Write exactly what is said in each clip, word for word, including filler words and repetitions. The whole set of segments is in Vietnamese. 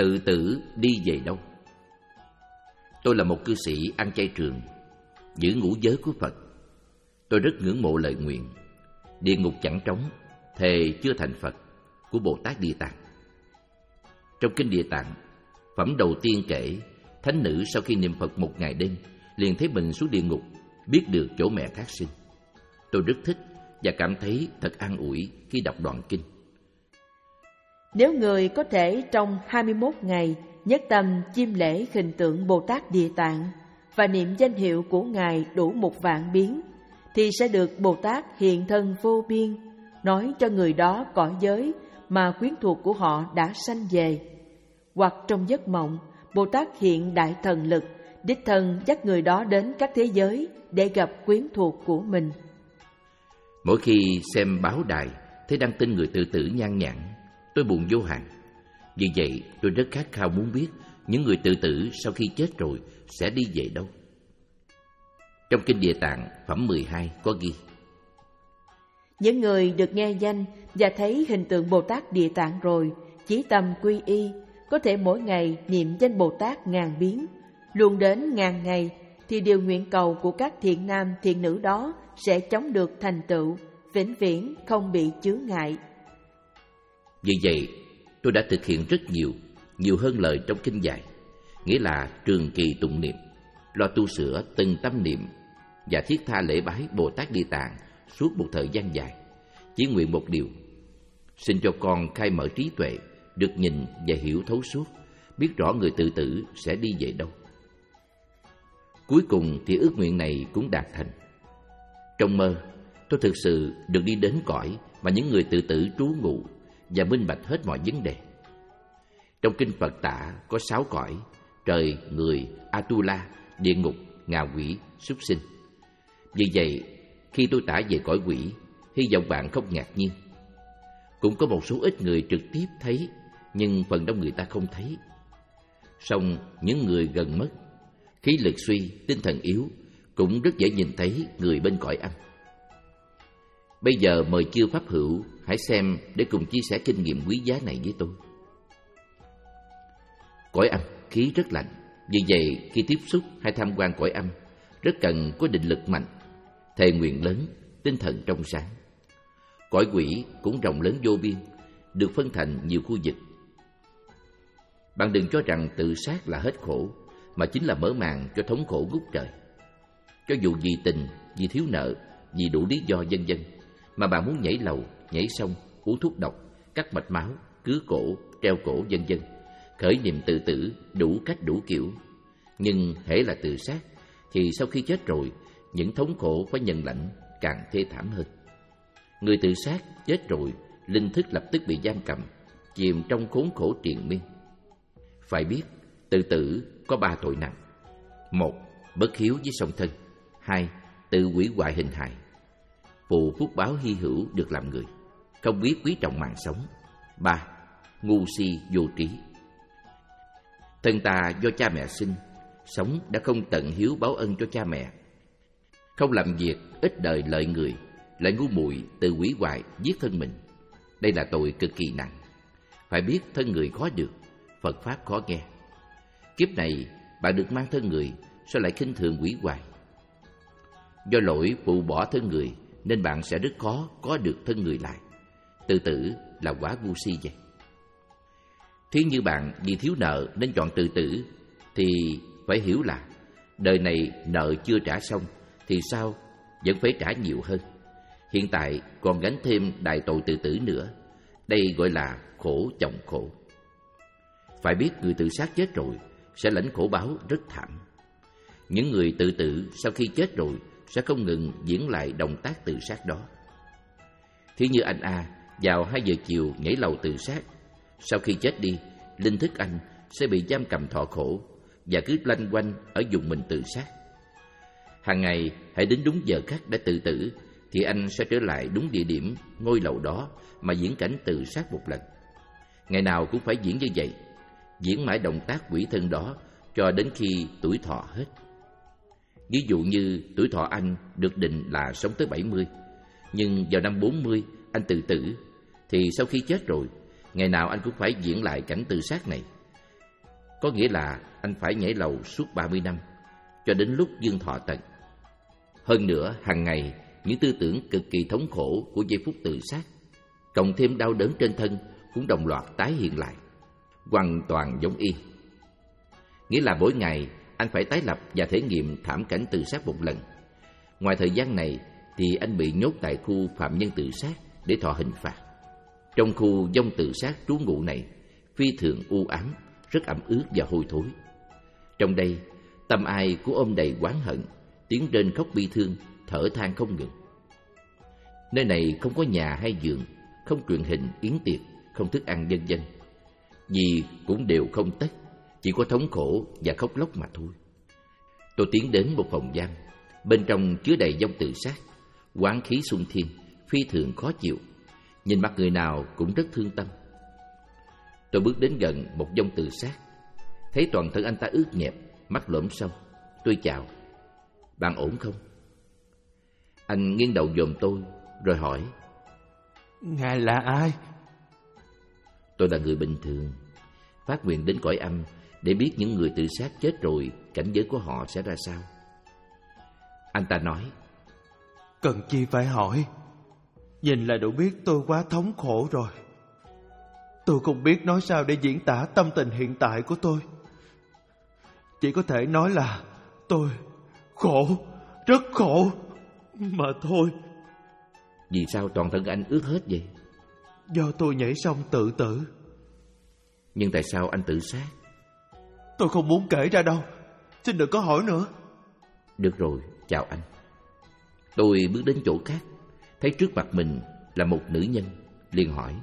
Tự tử đi về đâu? Tôi là một cư sĩ ăn chay trường, giữ ngũ giới của Phật. Tôi rất ngưỡng mộ lời nguyện địa ngục chẳng trống, thề chưa thành Phật của Bồ Tát Địa Tạng. Trong kinh Địa Tạng, phẩm đầu tiên kể thánh nữ sau khi niệm Phật một ngày đêm liền thấy mình xuống địa ngục, biết được chỗ mẹ thác sinh. Tôi rất thích và cảm thấy thật an ủi khi đọc đoạn kinh. Nếu người có thể trong hai mươi mốt ngày nhất tâm chiêm lễ hình tượng Bồ Tát Địa Tạng và niệm danh hiệu của Ngài đủ một vạn biến, thì sẽ được Bồ Tát hiện thân vô biên, nói cho người đó cõi giới mà quyến thuộc của họ đã sanh về. Hoặc trong giấc mộng, Bồ Tát hiện đại thần lực, đích thân dắt người đó đến các thế giới để gặp quyến thuộc của mình. Mỗi khi xem báo đài thấy đăng tin người tự tử nhan nhản, tôi buồn vô hạn. Vì vậy tôi rất khát khao muốn biết những người tự tử sau khi chết rồi sẽ đi về đâu. Trong kinh Địa Tạng phẩm mười hai có ghi: những người được nghe danh và thấy hình tượng Bồ Tát Địa Tạng rồi chí tâm quy y, có thể mỗi ngày niệm danh Bồ Tát ngàn biến, luôn đến ngàn ngày, thì điều nguyện cầu của các thiện nam thiện nữ đó sẽ chóng được thành tựu, vĩnh viễn không bị chướng ngại. Vì vậy tôi đã thực hiện rất nhiều, nhiều hơn lời trong kinh dạy, nghĩa là trường kỳ tụng niệm, lo tu sửa từng tâm niệm và thiết tha lễ bái Bồ Tát Địa Tạng suốt một thời gian dài, chỉ nguyện một điều: xin cho con khai mở trí tuệ, được nhìn và hiểu thấu suốt, biết rõ người tự tử sẽ đi về đâu. Cuối cùng thì ước nguyện này cũng đạt thành. Trong mơ, tôi thực sự được đi đến cõi mà những người tự tử trú ngụ và minh bạch hết mọi vấn đề. Trong kinh Phật tả có sáu cõi: trời, người, Atula, địa ngục, ngạ quỷ, súc sinh. Vì vậy, khi tôi tả về cõi quỷ, hy vọng bạn không ngạc nhiên. Cũng có một số ít người trực tiếp thấy, nhưng phần đông người ta không thấy. Song những người gần mất, khí lực suy, tinh thần yếu, cũng rất dễ nhìn thấy người bên cõi âm. Bây giờ mời chư pháp hữu hãy xem để cùng chia sẻ kinh nghiệm quý giá này với tôi. Cõi âm khí rất lạnh, vì vậy khi tiếp xúc hay tham quan cõi âm rất cần có định lực mạnh, thề nguyện lớn, tinh thần trong sáng. Cõi quỷ cũng rộng lớn vô biên, được phân thành nhiều khu vực. Bạn đừng cho rằng tự sát là hết khổ, mà chính là mở màn cho thống khổ ngút trời. Cho dù vì tình, vì thiếu nợ, vì đủ lý do vân vân mà bạn muốn nhảy lầu, nhảy sông, uống thuốc độc, cắt mạch máu, cứa cổ, treo cổ vân vân, khởi niệm tự tử đủ cách đủ kiểu. Nhưng hễ là tự sát thì sau khi chết rồi, những thống khổ phải nhận lãnh càng thê thảm hơn. Người tự sát chết rồi, linh thức lập tức bị giam cầm, chìm trong khốn khổ triền miên. Phải biết, tự tử có ba tội nặng: một, bất hiếu với song thân; hai, tự hủy hoại hình hài; phù phúc báo hy hữu được làm người, không biết quý trọng mạng sống; ba, ngu si vô trí. Thân ta do cha mẹ sinh, sống đã không tận hiếu báo ân cho cha mẹ, không làm việc ích đời lợi người, lại ngu muội tự hủy hoại giết thân mình. Đây là tội cực kỳ nặng. Phải biết thân người khó được, Phật pháp khó nghe. Kiếp này bạn được mang thân người, sao lại khinh thường hủy hoại? Do lỗi phụ bỏ thân người nên bạn sẽ rất khó có được thân người lại. Tự tử là quả ngu si vậy. Thí như bạn vì thiếu nợ nên chọn tự tử, thì phải hiểu là đời này nợ chưa trả xong thì sao vẫn phải trả nhiều hơn. Hiện tại còn gánh thêm đại tội tự tử nữa. Đây gọi là khổ chồng khổ. Phải biết người tự sát chết rồi sẽ lãnh khổ báo rất thảm. Những người tự tử sau khi chết rồi sẽ không ngừng diễn lại động tác tự sát đó. Thí như anh A vào hai giờ chiều nhảy lầu tự sát, sau khi chết đi, linh thức anh sẽ bị giam cầm thọ khổ và cứ lanh quanh ở vùng mình tự sát. Hàng ngày hãy đến đúng giờ khắc để tự tử, thì anh sẽ trở lại đúng địa điểm ngôi lầu đó mà diễn cảnh tự sát một lần. Ngày nào cũng phải diễn như vậy, diễn mãi động tác quỷ thân đó cho đến khi tuổi thọ hết. Ví dụ như tuổi thọ anh được định là sống tới bảy mươi, nhưng vào năm bốn mươi anh tự tử, thì sau khi chết rồi, ngày nào anh cũng phải diễn lại cảnh tự sát này. có nghĩa là anh phải nhảy lầu suốt ba mươi năm, cho đến lúc dương thọ tận. Hơn nữa, hàng ngày, những tư tưởng cực kỳ thống khổ của giây phút tự sát, cộng thêm đau đớn trên thân cũng đồng loạt tái hiện lại, hoàn toàn giống y. Nghĩa là mỗi ngày anh phải tái lập và thể nghiệm thảm cảnh tự sát một lần. Ngoài thời gian này thì anh bị nhốt tại khu phạm nhân tự sát để thọ hình phạt. Trong khu vong tự sát trú ngụ này phi thường u ám, rất ẩm ướt và hôi thối. Trong đây, tâm ai cũng ôm đầy oán hận, tiếng rên khóc bi thương, thở than không ngừng. Nơi này không có nhà hay giường, không truyền hình, yến tiệc, không thức ăn vân vân. Gì cũng đều không tất, chỉ có thống khổ và khóc lóc mà thôi. Tôi tiến đến một phòng giam, bên trong chứa đầy vong tự sát, oán khí xung thiên, phi thường khó chịu, nhìn mặt người nào cũng rất thương tâm. Tôi bước đến gần một vong tự sát, thấy toàn thân anh ta ướt nhẹp, mắt lõm sâu. Tôi chào: "Bạn ổn không?" Anh nghiêng đầu dòm tôi rồi hỏi: "Ngài là ai?" Tôi là người bình thường, phát nguyện đến cõi âm để biết những người tự sát chết rồi cảnh giới của họ sẽ ra sao. Anh ta nói: "Cần chi phải hỏi, nhìn là đủ biết tôi quá thống khổ rồi. Tôi không biết nói sao để diễn tả tâm tình hiện tại của tôi. Chỉ có thể nói là tôi khổ, rất khổ mà thôi." "Vì sao toàn thân anh ướt hết vậy?" "Do tôi nhảy sông tự tử." "Nhưng tại sao anh tự sát?" "Tôi không muốn kể ra đâu, xin đừng có hỏi nữa." "Được rồi, chào anh." Tôi bước đến chỗ khác, thấy trước mặt mình là một nữ nhân, liền hỏi: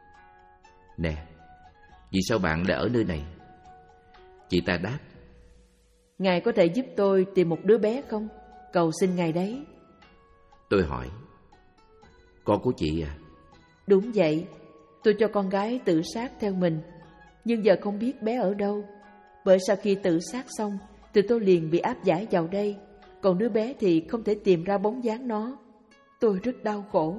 "Nè, vì sao bạn lại ở nơi này?" Chị ta đáp: "Ngài có thể giúp tôi tìm một đứa bé không? Cầu xin Ngài đấy." Tôi hỏi: "Con của chị à?" "Đúng vậy, tôi cho con gái tự sát theo mình, nhưng giờ không biết bé ở đâu. Bởi sau khi tự sát xong thì tôi liền bị áp giải vào đây, còn đứa bé thì không thể tìm ra bóng dáng nó. Tôi rất đau khổ."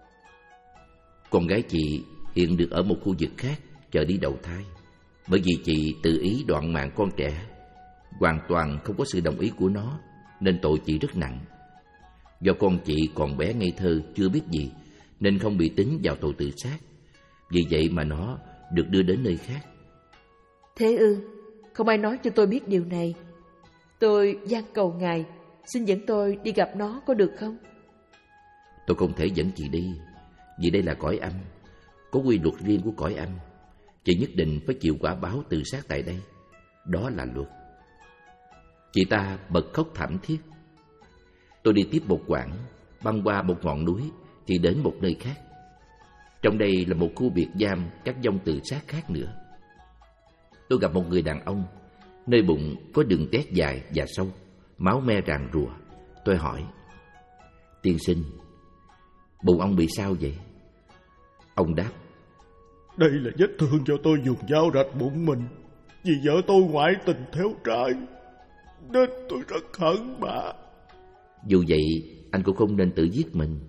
"Con gái chị hiện được ở một khu vực khác chờ đi đầu thai. Bởi vì chị tự ý đoạn mạng con trẻ, hoàn toàn không có sự đồng ý của nó, nên tội chị rất nặng. Do con chị còn bé ngây thơ chưa biết gì nên không bị tính vào tội tự sát. Vì vậy mà nó được đưa đến nơi khác." "Thế ư? Không ai nói cho tôi biết điều này. Tôi van cầu Ngài, xin dẫn tôi đi gặp nó có được không?" "Tôi không thể dẫn chị đi, vì đây là cõi âm, có quy luật riêng của cõi âm. Chị nhất định phải chịu quả báo tự sát tại đây. Đó là luật." Chị ta bật khóc thảm thiết. Tôi đi tiếp một quãng, băng qua một ngọn núi thì đến một nơi khác. Trong đây là một khu biệt giam các vong tự sát khác nữa. Tôi gặp một người đàn ông, nơi bụng có đường tét dài và sâu, máu me ràn rùa. Tôi hỏi: "Tiên sinh, bụng ông bị sao vậy?" Ông đáp: "Đây là vết thương do tôi dùng dao rạch bụng mình, vì vợ tôi ngoại tình theo trai, nên tôi rất hận bà." "Dù vậy, anh cũng không nên tự giết mình."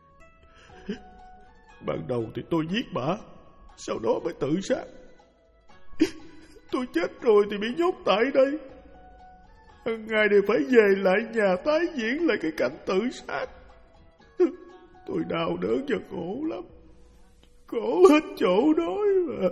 "Ban đầu thì tôi giết bà, sau đó mới tự sát. Tôi chết rồi thì bị nhốt tại đây. Hằng ngày đều phải về lại nhà tái diễn lại cái cảnh tự sát. Tôi đau đớn và khổ lắm, khổ hết chỗ nói mà."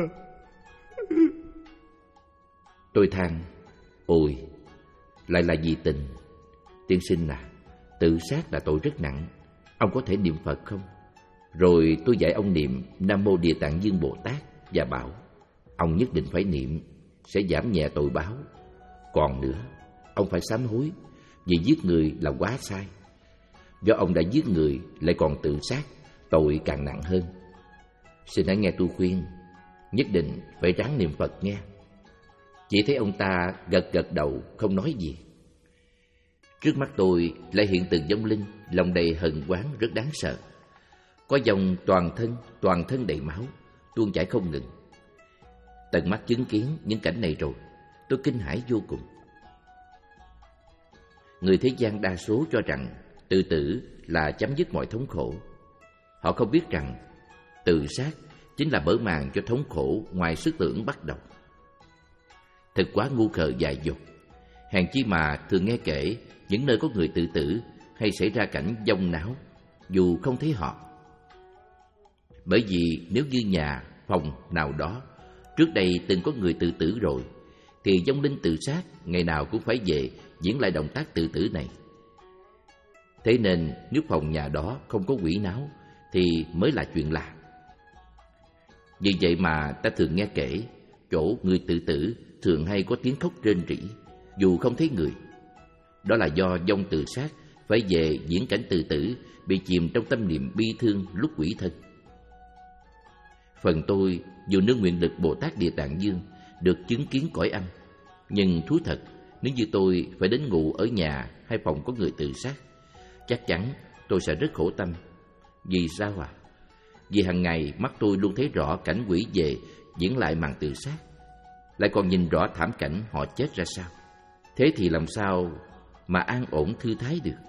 Tôi than: "Ôi, lại là vì tình. Tiên sinh à, tự sát là tội rất nặng. Ông có thể niệm Phật không?" Rồi tôi dạy ông niệm Nam Mô Địa Tạng Dương Bồ Tát và bảo ông nhất định phải niệm, sẽ giảm nhẹ tội báo. Còn nữa, ông phải sám hối, vì giết người là quá sai. Do ông đã giết người lại còn tự sát, tội càng nặng hơn. Xin hãy nghe tôi khuyên, nhất định phải ráng niệm Phật nghe." Chỉ thấy ông ta gật gật đầu không nói gì. Trước mắt tôi lại hiện từng vong linh lòng đầy hờn oán rất đáng sợ. Có dòng toàn thân, toàn thân đầy máu, tuôn chảy không ngừng. Tận mắt chứng kiến những cảnh này rồi, tôi kinh hãi vô cùng. Người thế gian đa số cho rằng tự tử là chấm dứt mọi thống khổ. Họ không biết rằng tự sát chính là mở màn cho thống khổ ngoài sức tưởng bắt đầu. Thật quá ngu khờ dại dột. Hèn chi mà thường nghe kể những nơi có người tự tử hay xảy ra cảnh vong não, dù không thấy họ. Bởi vì nếu như nhà, phòng nào đó trước đây từng có người tự tử rồi, thì vong linh tự sát ngày nào cũng phải về diễn lại động tác tự tử này. Thế nên nếu phòng nhà đó không có quỷ náo thì mới là chuyện lạ. Vì vậy mà ta thường nghe kể chỗ người tự tử thường hay có tiếng khóc rên rỉ dù không thấy người. Đó là do vong tự sát phải về diễn cảnh tự tử, bị chìm trong tâm niệm bi thương lúc quỷ thân. Phần tôi dù nương nguyện lực Bồ Tát Địa Tạng Dương được chứng kiến cõi âm, nhưng thú thật nếu như tôi phải đến ngủ ở nhà hay phòng có người tự sát, chắc chắn tôi sẽ rất khổ tâm. Vì sao à? Vì hàng ngày mắt tôi luôn thấy rõ cảnh quỷ về diễn lại màn tự sát, lại còn nhìn rõ thảm cảnh họ chết ra sao. Thế thì làm sao mà an ổn thư thái được?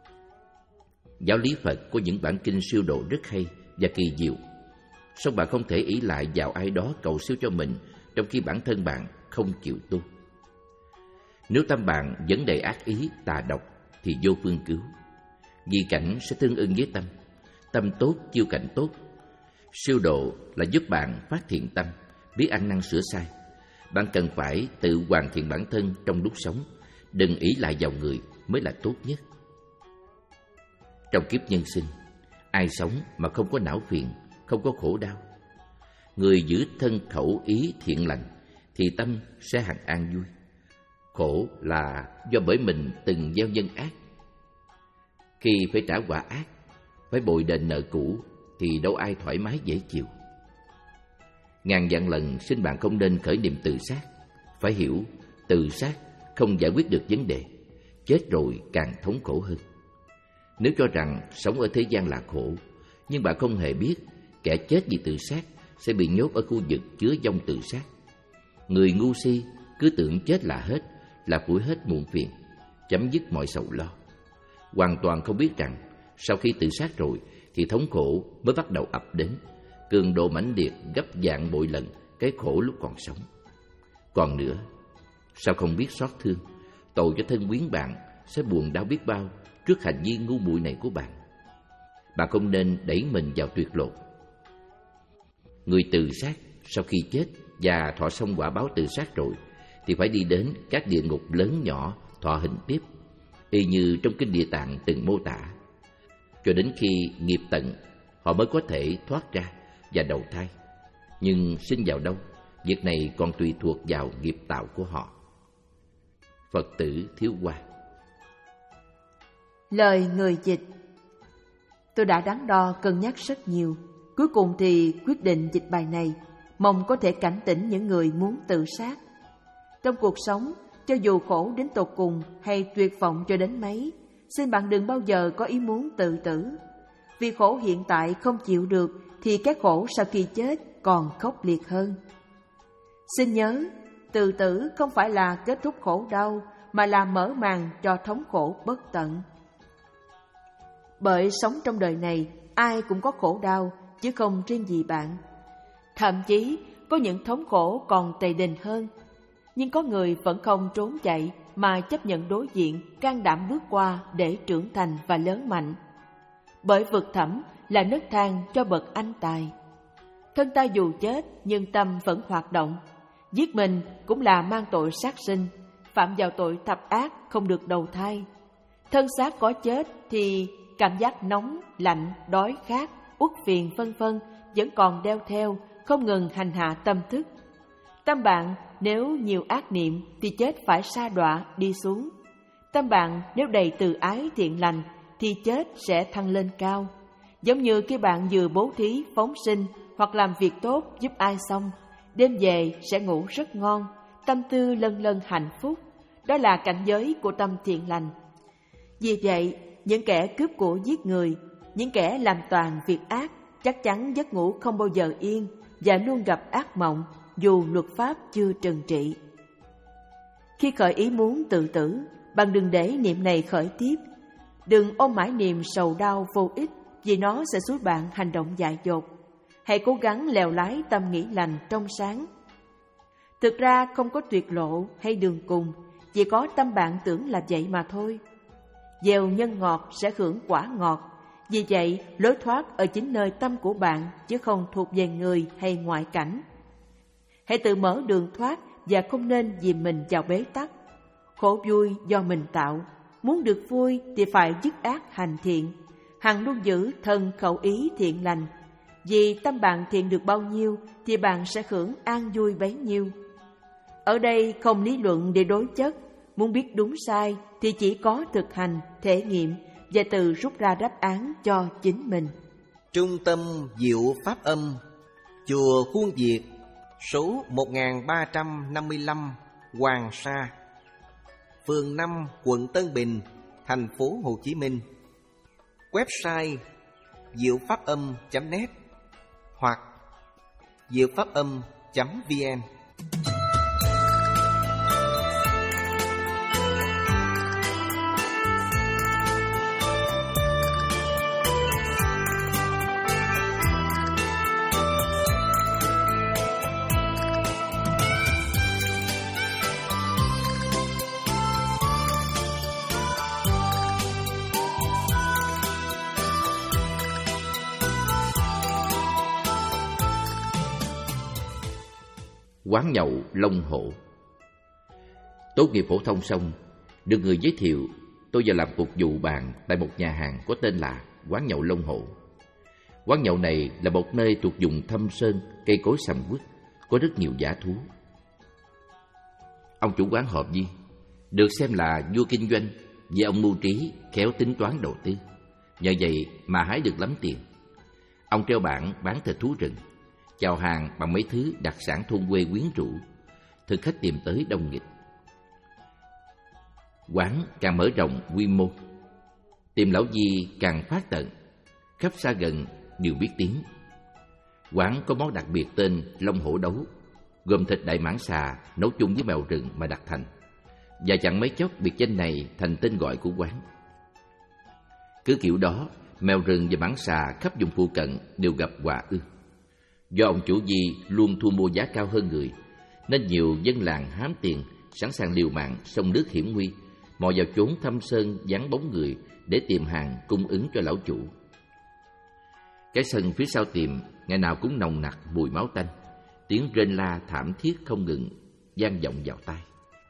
Giáo lý Phật có những bản kinh siêu độ rất hay và kỳ diệu, song bạn không thể ỷ lại vào ai đó cầu siêu cho mình trong khi bản thân bạn không chịu tu. Nếu tâm bạn vẫn đầy ác ý, tà độc thì vô phương cứu. Vì cảnh sẽ tương ưng với tâm, tâm tốt chiêu cảnh tốt. Siêu độ là giúp bạn phát thiện tâm, biết ăn năn sửa sai. Bạn cần phải tự hoàn thiện bản thân trong lúc sống, đừng ỷ lại vào người mới là tốt nhất. Trong kiếp nhân sinh, ai sống mà không có não phiền, không có khổ đau? Người giữ thân khẩu ý thiện lành thì tâm sẽ hằng an vui. Khổ là do bởi mình từng gieo nhân ác. Khi phải trả quả ác, phải bồi đền nợ cũ thì đâu ai thoải mái dễ chịu. Ngàn vạn lần xin bạn không nên khởi niệm tự sát. Phải hiểu, tự sát không giải quyết được vấn đề, chết rồi càng thống khổ hơn. Nếu cho rằng sống ở thế gian là khổ, nhưng bạn không hề biết kẻ chết vì tự sát sẽ bị nhốt ở khu vực chứa vong tự sát. Người ngu si cứ tưởng chết là hết, là phủi hết muộn phiền, chấm dứt mọi sầu lo, hoàn toàn không biết rằng sau khi tự sát rồi thì thống khổ mới bắt đầu ập đến, cường độ mãnh liệt gấp vạn bội lần cái khổ lúc còn sống. Còn nữa, sao không biết xót thương, tội cho thân quyến bạn sẽ buồn đau biết bao trước hành vi ngu muội này của bạn. Bạn không nên đẩy mình vào tuyệt lộ. Người tự sát sau khi chết và thọ xong quả báo tự sát rồi thì phải đi đến các địa ngục lớn nhỏ thọ hình tiếp, y như trong kinh Địa Tạng từng mô tả. Cho đến khi nghiệp tận, họ mới có thể thoát ra và đầu thai. Nhưng sinh vào đâu, việc này còn tùy thuộc vào nghiệp tạo của họ. Phật tử Thiếu Hoa. Lời người dịch. Tôi đã đắn đo cân nhắc rất nhiều, cuối cùng thì quyết định dịch bài này, mong có thể cảnh tỉnh những người muốn tự sát. Trong cuộc sống, cho dù khổ đến tột cùng hay tuyệt vọng cho đến mấy, xin bạn đừng bao giờ có ý muốn tự tử. Vì khổ hiện tại không chịu được thì cái khổ sau khi chết còn khốc liệt hơn. Xin nhớ, tự tử không phải là kết thúc khổ đau, mà là mở màn cho thống khổ bất tận. Bởi sống trong đời này, ai cũng có khổ đau, chứ không riêng gì bạn. Thậm chí, có những thống khổ còn tày đình hơn. Nhưng có người vẫn không trốn chạy, mà chấp nhận đối diện, can đảm bước qua để trưởng thành và lớn mạnh. Bởi vực thẳm là nấc thang cho bậc anh tài. Thân ta dù chết, nhưng tâm vẫn hoạt động. Giết mình cũng là mang tội sát sinh, phạm vào tội thập ác không được đầu thai. Thân xác có chết thì cảm giác nóng, lạnh, đói khát, uất phiền vân vân vẫn còn đeo theo, không ngừng hành hạ tâm thức. Tâm bạn nếu nhiều ác niệm thì chết phải sa đọa đi xuống. Tâm bạn nếu đầy từ ái thiện lành thì chết sẽ thăng lên cao. Giống như khi bạn vừa bố thí, phóng sinh hoặc làm việc tốt giúp ai xong, đêm về sẽ ngủ rất ngon, tâm tư lân lân hạnh phúc. Đó là cảnh giới của tâm thiện lành. Vì vậy, những kẻ cướp của giết người, những kẻ làm toàn việc ác, chắc chắn giấc ngủ không bao giờ yên và luôn gặp ác mộng, dù luật pháp chưa trừng trị. Khi khởi ý muốn tự tử, bạn đừng để niệm này khởi tiếp. Đừng ôm mãi niềm sầu đau vô ích, vì nó sẽ xúi bạn hành động dại dột. Hãy cố gắng lèo lái tâm nghĩ lành trong sáng. Thực ra không có tuyệt lộ hay đường cùng, chỉ có tâm bạn tưởng là vậy mà thôi. Gieo nhân ngọt sẽ hưởng quả ngọt, vì vậy lối thoát ở chính nơi tâm của bạn chứ không thuộc về người hay ngoại cảnh. Hãy tự mở đường thoát và không nên dìm mình vào bế tắc. Khổ vui do mình tạo, muốn được vui thì phải dứt ác hành thiện, hằng luôn giữ thân khẩu ý thiện lành. Vì tâm bạn thiện được bao nhiêu thì bạn sẽ hưởng an vui bấy nhiêu. Ở đây không lý luận để đối chất, muốn biết đúng sai thì chỉ có thực hành, thể nghiệm và tự rút ra đáp án cho chính mình. Trung tâm Diệu Pháp Âm, chùa Khuôn Việt, số một nghìn ba trăm năm mươi lăm Hoàng Sa, phường năm, quận Tân Bình, thành phố Hồ Chí Minh. Website diệu pháp âm chấm net hoặc diệu pháp âm chấm vn. Quán nhậu Long Hổ. Tốt nghiệp phổ thông xong, được người giới thiệu tôi vào làm phục vụ bàn tại một nhà hàng có tên là Quán nhậu Long Hổ. Quán nhậu này là một nơi thuộc vùng thâm sơn, cây cối sầm uất, có rất nhiều dã thú. Ông chủ quán Hợp Di được xem là vua kinh doanh, vì ông mưu trí, khéo tính toán đầu tư. Nhờ vậy mà hái được lắm tiền. Ông treo bảng bán thịt thú rừng, chào hàng bằng mấy thứ đặc sản thôn quê quyến rũ, thực khách tìm tới đông nghịch. Quán càng mở rộng quy mô, tiệm lão Di càng phát tận, khắp xa gần đều biết tiếng. Quán có món đặc biệt tên Long Hổ Đấu, gồm thịt đại mãng xà nấu chung với mèo rừng mà đặt thành, và chẳng mấy chốc biệt danh này thành tên gọi của quán. Cứ kiểu đó, mèo rừng và mãng xà khắp vùng phụ cận đều gặp họa ư. Do ông chủ Di luôn thu mua giá cao hơn người, nên nhiều dân làng hám tiền, sẵn sàng liều mạng sông nước hiểm nguy, mò vào chốn thâm sơn vắng bóng người để tìm hàng cung ứng cho lão chủ. Cái sân phía sau tiệm ngày nào cũng nồng nặc mùi máu tanh, tiếng rên la thảm thiết không ngừng vang vọng vào tai.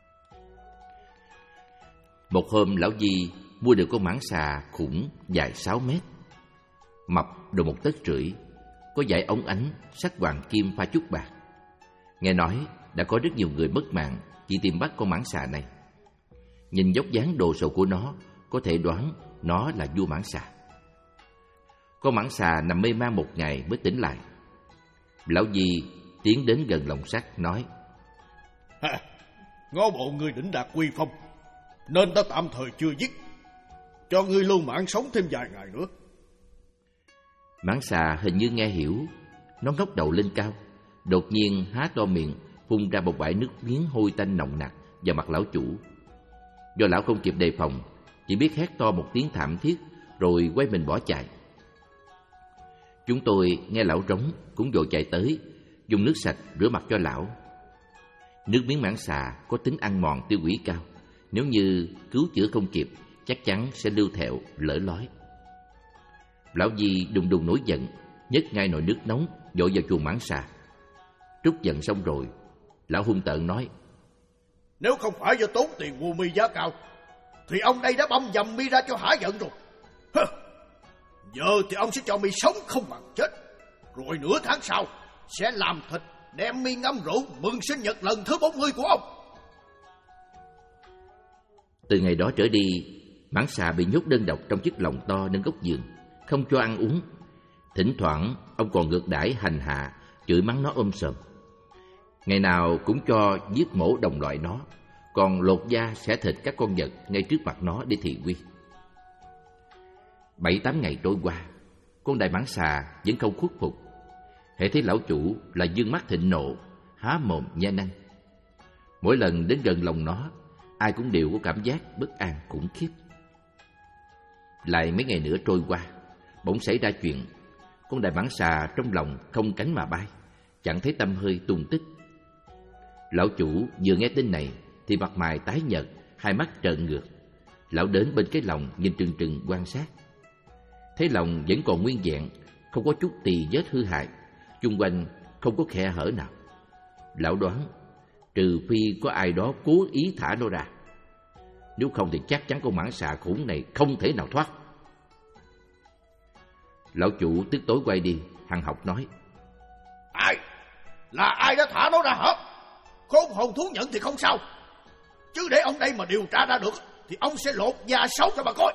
Một hôm lão Di mua được con mãng xà khủng dài sáu mét, mập độ một tấc rưỡi, có dải ống ánh sắc hoàng kim pha chút bạc. Nghe nói đã có rất nhiều người mất mạng chỉ tìm bắt con mãng xà này. Nhìn dốc dáng đồ sộ của nó, có thể đoán nó là vua mãng xà. Con mãng xà nằm mê man một ngày mới tỉnh lại. Lão Di tiến đến gần lồng sắt nói: "Ha, ngó bộ ngươi đỉnh đạt uy phong, nên ta tạm thời chưa giết, cho ngươi lưu mạng sống thêm vài ngày nữa." Mãng xà hình như nghe hiểu, nó ngóc đầu lên cao, đột nhiên há to miệng phun ra một bãi nước miếng hôi tanh nồng nặc vào mặt lão chủ. Do lão không kịp đề phòng, chỉ biết hét to một tiếng thảm thiết rồi quay mình bỏ chạy. Chúng tôi nghe lão rống cũng vội chạy tới, dùng nước sạch rửa mặt cho lão. Nước miếng mãng xà có tính ăn mòn tiêu hủy cao, nếu như cứu chữa không kịp chắc chắn sẽ lưu thẹo lở lói. Lão Di đùng đùng nổi giận, nhấc ngay nồi nước nóng dội vào chuồng mãng xà. Trút giận xong rồi, lão hung tợn nói: "Nếu không phải do tốn tiền mua mi giá cao, thì ông đây đã băm dầm mi ra cho hả giận rồi. Hơ, giờ thì ông sẽ cho mi sống không bằng chết, rồi nửa tháng sau sẽ làm thịt đem mi ngâm rượu mừng sinh nhật lần thứ bốn mươi của ông." Từ ngày đó trở đi, mãng xà bị nhốt đơn độc trong chiếc lồng to nơi góc giường, không cho ăn uống. Thỉnh thoảng ông còn ngược đãi hành hạ, chửi mắng nó ôm sòm. Ngày nào cũng cho giết mổ đồng loại nó, còn lột da xẻ thịt các con vật ngay trước mặt nó để thị uy. Bảy tám ngày trôi qua, con đại mãng xà vẫn không khuất phục. Hễ thấy lão chủ là dương mắt thịnh nộ, há mồm nhe nanh. Mỗi lần đến gần lòng nó, ai cũng đều có cảm giác bất an khủng khiếp. Lại mấy ngày nữa trôi qua, bỗng xảy ra chuyện. Con đại mãng xà trong lòng không cánh mà bay, chẳng thấy tăm hơi tung tích. Lão chủ vừa nghe tin này thì mặt mày tái nhợt, hai mắt trợn ngược. Lão đến bên cái lồng nhìn trừng trừng quan sát. Thấy lồng vẫn còn nguyên vẹn, không có chút tì vết hư hại, chung quanh không có khe hở nào. Lão đoán trừ phi có ai đó cố ý thả nó ra, nếu không thì chắc chắn con mãng xà khủng này không thể nào thoát. Lão chủ tức tối quay đi, hằn học nói: Ai? Là ai đã thả nó ra hả? Khôn hồn thú nhận thì không sao, chứ để ông đây mà điều tra ra được thì ông sẽ lột da sống cho bà coi.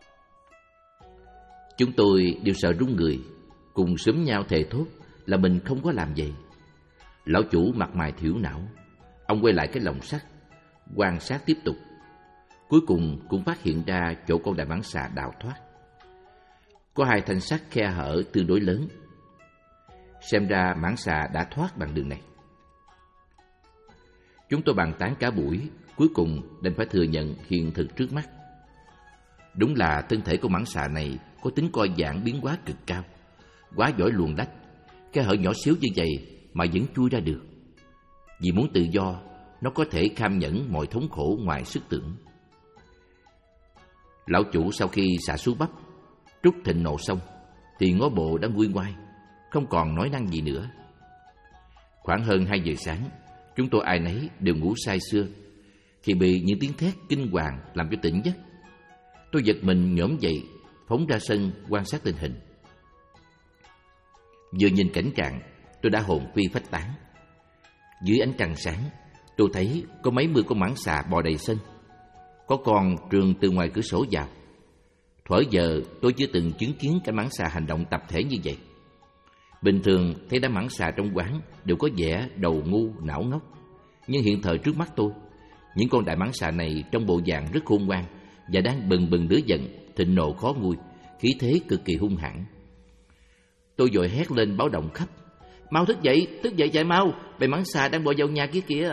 Chúng tôi đều sợ run người, cùng xúm nhau thề thốt là mình không có làm vậy. Lão chủ mặt mày thiểu não, ông quay lại cái lồng sắt, quan sát tiếp tục. Cuối cùng cũng phát hiện ra chỗ con đại mãng xà đào thoát. Có hai thanh sắt khe hở tương đối lớn. Xem ra mãng xà đã thoát bằng đường này. Chúng tôi bàn tán cả buổi, cuối cùng đành phải thừa nhận hiện thực trước mắt. Đúng là thân thể của mãng xà này có tính co giãn biến hóa cực cao, quá giỏi luồn lách, cái hở nhỏ xíu như vậy mà vẫn chui ra được. Vì muốn tự do, nó có thể kham nhẫn mọi thống khổ ngoài sức tưởng. Lão chủ sau khi xả xuống bắp, trút thịnh nộ xong, thì ngó bộ đã nguôi ngoai, không còn nói năng gì nữa. Khoảng hơn hai giờ sáng, chúng tôi ai nấy đều ngủ say sưa, thì bị những tiếng thét kinh hoàng làm cho tỉnh giấc. Tôi giật mình nhổm dậy, phóng ra sân quan sát tình hình. Vừa nhìn cảnh trạng, tôi đã hồn phi phách tán. Dưới ánh trăng sáng, tôi thấy có mấy mươi con mãng xà bò đầy sân. Có con trườn từ ngoài cửa sổ vào. Thuở giờ tôi chưa từng chứng kiến cái mãng xà hành động tập thể như vậy. Bình thường thấy đám mãng xà trong quán đều có vẻ đầu ngu não ngốc, nhưng hiện thời trước mắt tôi, những con đại mãng xà này trong bộ dạng rất khôn ngoan và đang bừng bừng lửa giận, thịnh nộ khó nguôi, khí thế cực kỳ hung hãn. Tôi vội hét lên báo động khắp: Mau thức dậy, thức dậy chạy mau, bầy mãng xà đang bò vào nhà kia kìa.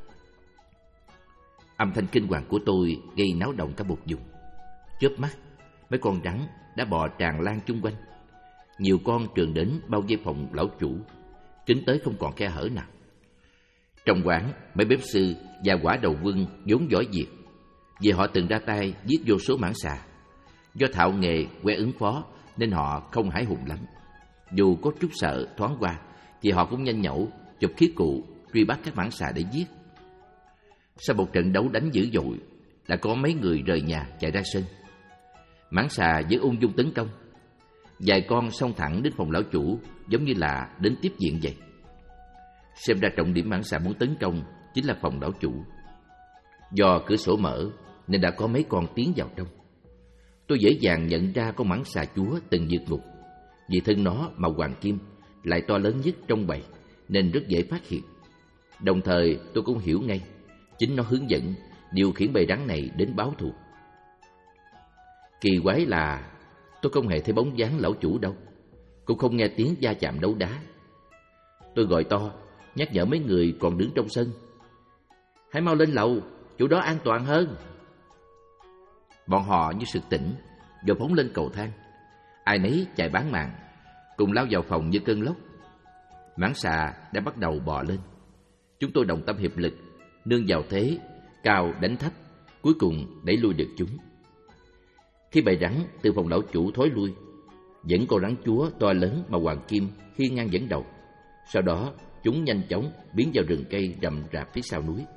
Âm thanh kinh hoàng của tôi gây náo động cả một vùng. Chớp mắt, mấy con rắn đã bò tràn lan chung quanh. Nhiều con trườn đến bao vây phòng lão chủ, kín tới không còn khe hở nào. Trong quán, mấy bếp sư và quả đầu quân vốn giỏi việc, vì họ từng ra tay giết vô số mãng xà. Do thạo nghề quen ứng phó nên họ không hãi hùng lắm. Dù có chút sợ thoáng qua thì họ cũng nhanh nhẩu chụp khí cụ truy bắt các mãng xà để giết. Sau một trận đấu đánh dữ dội, đã có mấy người rời nhà chạy ra sân. Mãng xà vẫn ung dung tấn công. Vài con xông thẳng đến phòng lão chủ, giống như là đến tiếp diện vậy. Xem ra trọng điểm mãng xà muốn tấn công chính là phòng lão chủ. Do cửa sổ mở nên đã có mấy con tiến vào trong. Tôi dễ dàng nhận ra con mãng xà chúa từng vượt ngục. Vì thân nó màu hoàng kim, lại to lớn nhất trong bầy, nên rất dễ phát hiện. Đồng thời tôi cũng hiểu ngay, chính nó hướng dẫn, điều khiển bầy rắn này đến báo thù. Kỳ quái là tôi không hề thấy bóng dáng lão chủ đâu, cũng không nghe tiếng va chạm đấu đá. Tôi gọi to, nhắc nhở mấy người còn đứng trong sân: Hãy mau lên lầu, chỗ đó an toàn hơn. Bọn họ như sực tỉnh, rồi phóng lên cầu thang. Ai nấy chạy bán mạng, cùng lao vào phòng như cơn lốc. Mãng xà đã bắt đầu bò lên. Chúng tôi đồng tâm hiệp lực, nương vào thế cao đánh thấp, cuối cùng đẩy lui được chúng. Khi bầy rắn từ phòng lão chủ thối lui, vẫn con rắn chúa to lớn màu hoàng kim hiên ngang dẫn đầu. Sau đó chúng nhanh chóng biến vào rừng cây rậm rạp phía sau núi.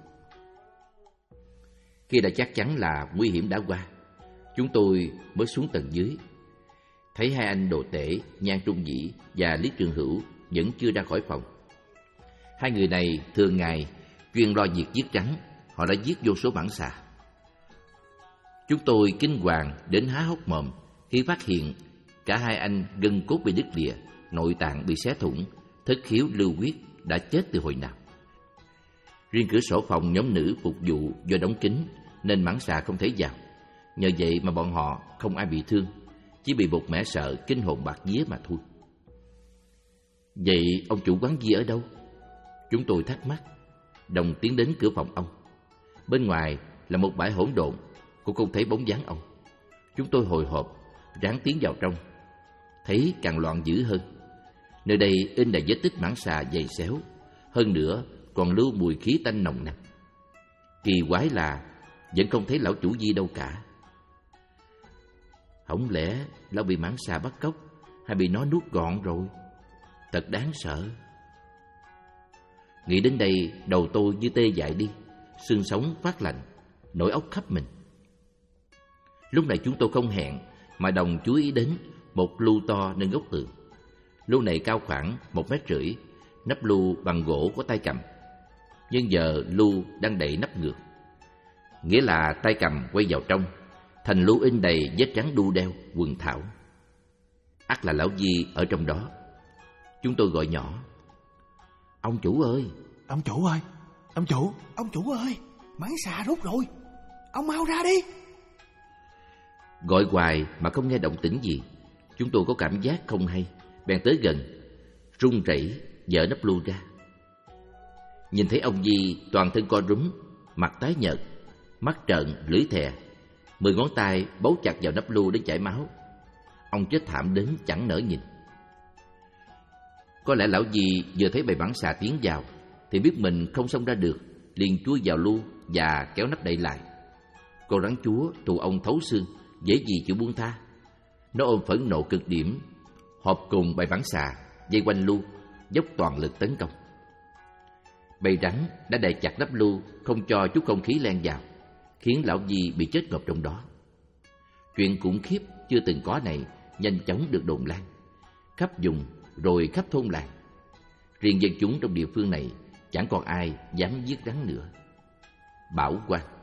Khi đã chắc chắn là nguy hiểm đã qua, chúng tôi mới xuống tầng dưới. Thấy hai anh đồ tể, Nhan Trung Dĩ và Lý Trường Hữu vẫn chưa ra khỏi phòng. Hai người này thường ngày chuyên lo việc giết rắn, họ đã giết vô số mãng xà. Chúng tôi kinh hoàng đến há hốc mồm khi phát hiện cả hai anh gân cốt bị đứt lìa, nội tạng bị xé thủng, thất khiếu lưu huyết, đã chết từ hồi nào. Riêng cửa sổ phòng nhóm nữ phục vụ do đóng kín nên mãng xà không thể vào. Nhờ vậy mà bọn họ không ai bị thương, chỉ bị một mẻ sợ kinh hồn bạt vía mà thôi. Vậy ông chủ quán bia ở đâu? Chúng tôi thắc mắc, đồng tiến đến cửa phòng ông. Bên ngoài là một bãi hỗn độn, cũng không thấy bóng dáng ông. Chúng tôi hồi hộp, ráng tiến vào trong, thấy càng loạn dữ hơn. Nơi đây in đầy vết tích mãng xà dày xéo, hơn nữa còn lưu mùi khí tanh nồng nặc. Kỳ quái là vẫn không thấy lão chủ Di đâu cả. Không lẽ lão bị mãng xà bắt cóc hay bị nó nuốt gọn rồi? Thật đáng sợ. Nghĩ đến đây, đầu tôi như tê dại đi, xương sống phát lạnh, nổi óc khắp mình. Lúc này chúng tôi không hẹn mà đồng chú ý đến một lu to nơi góc tường. Lu này cao khoảng một mét rưỡi, nắp lu bằng gỗ có tay cầm. Nhưng giờ lu đang đậy nắp ngược, nghĩa là tay cầm quay vào trong, thành lu in đầy vết trắng đu đeo, quần thảo. Ắt là lão Di ở trong đó. Chúng tôi gọi nhỏ: "Ông chủ ơi!" "Ông chủ ơi! Ông chủ! Ông chủ ơi! Mãng xà rút rồi! Ông mau ra đi!" Gọi hoài mà không nghe động tĩnh gì. Chúng tôi có cảm giác không hay, bèn tới gần, run rẩy dỡ nắp lu ra. Nhìn thấy ông Di toàn thân co rúm, mặt tái nhợt, mắt trợn, lưỡi thè, mười ngón tay bấu chặt vào nắp lu để chảy máu. Ông chết thảm đến chẳng nỡ nhìn. Có lẽ lão Di vừa thấy bầy mãng xà tiến vào thì biết mình không xông ra được, liền chui vào lu và kéo nắp đậy lại. Con rắn chúa thù ông thấu xương, dễ gì chịu buông tha. Nó ôm phẫn nộ cực điểm, họp cùng bầy mãng xà vây quanh lu, dốc toàn lực tấn công. Bầy rắn đã đè chặt nắp lu, không cho chút không khí len vào, khiến lão Di bị chết ngộp trong đó. Chuyện khủng khiếp chưa từng có này nhanh chóng được đồn lan khắp vùng rồi khắp thôn làng. Riêng dân chúng trong địa phương này chẳng còn ai dám giết rắn nữa. Bảo Quang.